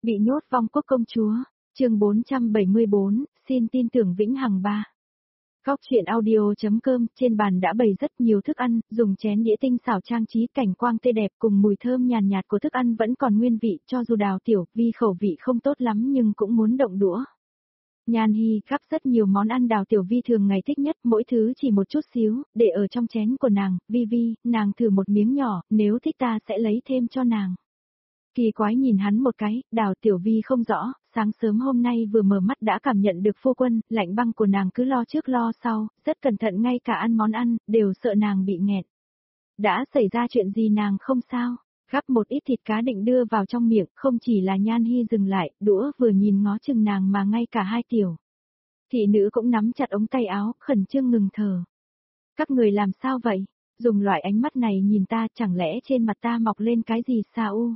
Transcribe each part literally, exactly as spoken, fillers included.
Bị nhốt vong quốc công chúa, chương bốn trăm bảy mươi bốn, xin tin tưởng vĩnh hằng ba. Góc truyện audio.com, trên bàn đã bày rất nhiều thức ăn, dùng chén đĩa tinh xảo trang trí cảnh quang tươi đẹp cùng mùi thơm nhàn nhạt của thức ăn vẫn còn nguyên vị, cho dù Đào Tiểu Vi khẩu vị không tốt lắm nhưng cũng muốn động đũa. Nhan Hi gắp rất nhiều món ăn Đào Tiểu Vi thường ngày thích nhất, mỗi thứ chỉ một chút xíu, để ở trong chén của nàng. Vi Vi, nàng thử một miếng nhỏ, nếu thích ta sẽ lấy thêm cho nàng. Kỳ quái nhìn hắn một cái, Đào Tiểu Vi không rõ, sáng sớm hôm nay vừa mở mắt đã cảm nhận được phu quân, lạnh băng của nàng cứ lo trước lo sau, rất cẩn thận ngay cả ăn món ăn, đều sợ nàng bị nghẹn. Đã xảy ra chuyện gì nàng không sao, gắp một ít thịt cá định đưa vào trong miệng, không chỉ là Nhan Hi dừng lại, đũa vừa nhìn ngó chừng nàng mà ngay cả hai tiểu thị nữ cũng nắm chặt ống tay áo, khẩn trương ngừng thở. Các người làm sao vậy? Dùng loại ánh mắt này nhìn ta, chẳng lẽ trên mặt ta mọc lên cái gì sao u?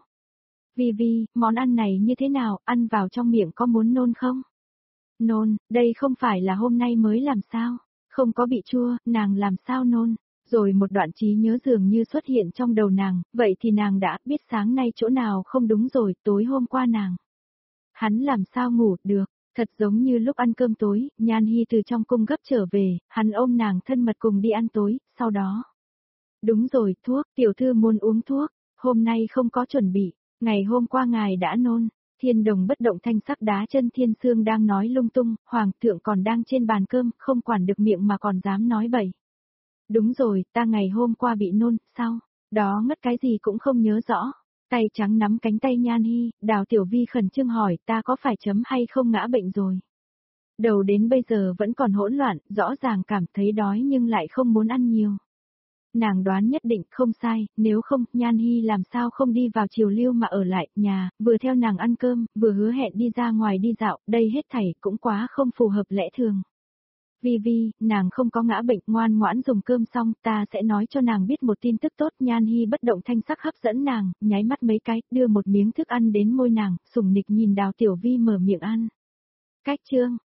Vi Vi, món ăn này như thế nào, ăn vào trong miệng có muốn nôn không? Nôn, đây không phải là hôm nay mới làm sao? Không có bị chua, nàng làm sao nôn? Rồi một đoạn trí nhớ dường như xuất hiện trong đầu nàng, vậy thì nàng đã biết sáng nay chỗ nào không đúng rồi, tối hôm qua nàng. Hắn làm sao ngủ được, thật giống như lúc ăn cơm tối, Nhan Hi từ trong cung gấp trở về, hắn ôm nàng thân mật cùng đi ăn tối, sau đó. Đúng rồi, thuốc, tiểu thư muốn uống thuốc, hôm nay không có chuẩn bị. Ngày hôm qua ngài đã nôn, Thiên Đồng bất động thanh sắc đá chân Thiên Sương đang nói lung tung, Hoàng thượng còn đang trên bàn cơm, không quản được miệng mà còn dám nói bậy. Đúng rồi, ta ngày hôm qua bị nôn, sao? Đó ngất cái gì cũng không nhớ rõ. Tay trắng nắm cánh tay Nhan Hi, Đào Tiểu Vi khẩn trương hỏi ta có phải chấm hay không ngã bệnh rồi. Đầu đến bây giờ vẫn còn hỗn loạn, rõ ràng cảm thấy đói nhưng lại không muốn ăn nhiều. Nàng đoán nhất định không sai, nếu không, Nhan Hi làm sao không đi vào triều lưu mà ở lại nhà, vừa theo nàng ăn cơm, vừa hứa hẹn đi ra ngoài đi dạo, đây hết thảy cũng quá không phù hợp lẽ thường. Vi Vi, nàng không có ngã bệnh, ngoan ngoãn dùng cơm xong, ta sẽ nói cho nàng biết một tin tức tốt. Nhan Hi bất động thanh sắc hấp dẫn nàng, nháy mắt mấy cái, đưa một miếng thức ăn đến môi nàng, sủng nịch nhìn Đào Tiểu Vi mở miệng ăn. Cách chương